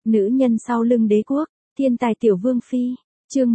Nữ nhân sau lưng đế quốc, thiên tài tiểu vương phi, chương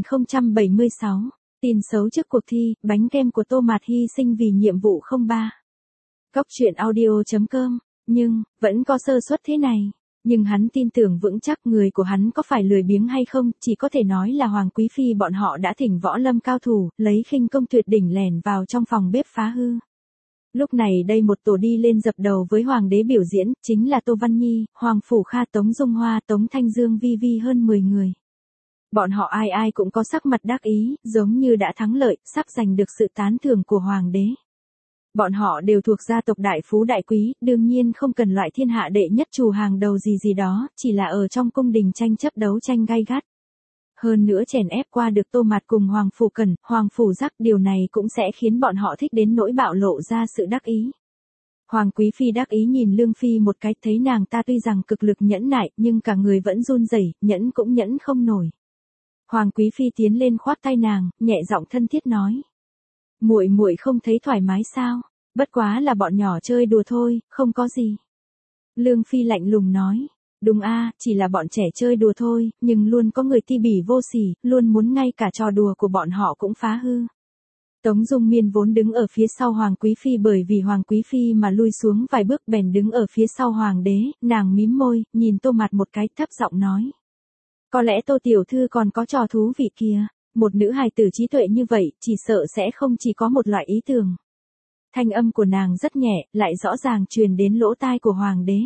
1076, tin xấu trước cuộc thi, bánh kem của Tô Mạt hy sinh vì nhiệm vụ 03. Cóc truyện audio.com, nhưng, vẫn có sơ suất thế này. Nhưng hắn tin tưởng vững chắc người của hắn có phải lười biếng hay không, chỉ có thể nói là Hoàng Quý Phi bọn họ đã thỉnh võ lâm cao thủ, lấy khinh công tuyệt đỉnh lẻn vào trong phòng bếp phá hư. Lúc này đây một tổ đi lên dập đầu với Hoàng đế biểu diễn, chính là Tô Văn Nhi, Hoàng Phủ Kha, Tống Dung Hoa, Tống Thanh Dương, Vi Vi hơn 10 người. Bọn họ ai ai cũng có sắc mặt đắc ý, giống như đã thắng lợi, sắp giành được sự tán thưởng của Hoàng đế. Bọn họ đều thuộc gia tộc đại phú đại quý, đương nhiên không cần loại thiên hạ đệ nhất trù hàng đầu gì đó, chỉ là ở trong cung đình tranh chấp đấu tranh gay gắt. Hơn nữa chèn ép qua được Tô Mạt cùng Hoàng Phủ Cẩn, Hoàng Phủ Giác, điều này cũng sẽ khiến bọn họ thích đến nỗi bạo lộ ra sự đắc ý. Hoàng Quý Phi đắc ý nhìn Lương Phi một cái, thấy nàng ta tuy rằng cực lực nhẫn nại, nhưng cả người vẫn run rẩy, nhẫn cũng nhẫn không nổi. Hoàng Quý Phi tiến lên khoác tay nàng, nhẹ giọng thân thiết nói: "Muội muội không thấy thoải mái sao? Bất quá là bọn nhỏ chơi đùa thôi, không có gì." Lương Phi lạnh lùng nói: "Đúng a, chỉ là bọn trẻ chơi đùa thôi, nhưng luôn có người ti bỉ vô sỉ, luôn muốn ngay cả trò đùa của bọn họ cũng phá hư." Tống Dung Miên vốn đứng ở phía sau Hoàng Quý Phi, bởi vì Hoàng Quý Phi mà lui xuống vài bước, bèn đứng ở phía sau Hoàng đế, nàng mím môi, nhìn Tô Mạt một cái, thấp giọng nói: "Có lẽ Tô tiểu thư còn có trò thú vị kìa, một nữ hài tử trí tuệ như vậy, chỉ sợ sẽ không chỉ có một loại ý tưởng." Thanh âm của nàng rất nhẹ, lại rõ ràng truyền đến lỗ tai của Hoàng đế.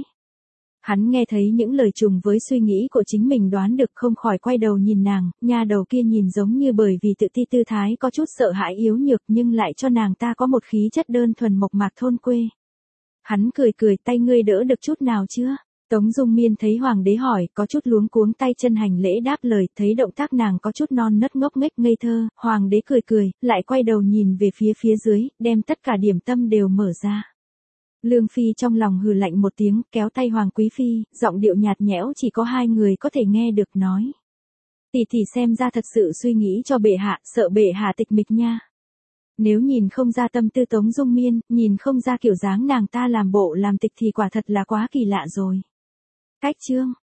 Hắn nghe thấy những lời trùng với suy nghĩ của chính mình, đoán được, không khỏi quay đầu nhìn nàng, nha đầu kia nhìn giống như bởi vì tự ti tư thái có chút sợ hãi yếu nhược, nhưng lại cho nàng ta có một khí chất đơn thuần mộc mạc thôn quê. Hắn cười cười: "Tay ngươi đỡ được chút nào chưa?" Tống Dung Miên thấy Hoàng đế hỏi, có chút luống cuống tay chân hành lễ đáp lời, thấy động tác nàng có chút non nớt ngốc nghếch ngây thơ, Hoàng đế cười cười, lại quay đầu nhìn về phía dưới, đem tất cả điểm tâm đều mở ra. Lương Phi trong lòng hừ lạnh một tiếng, kéo tay Hoàng Quý Phi, giọng điệu nhạt nhẽo chỉ có hai người có thể nghe được, nói: "Tỷ tỷ xem ra thật sự suy nghĩ cho bệ hạ, sợ bệ hạ tịch mịch nha." Nếu nhìn không ra tâm tư Tống Dung Miên, nhìn không ra kiểu dáng nàng ta làm bộ làm tịch thì quả thật là quá kỳ lạ rồi. Cách chương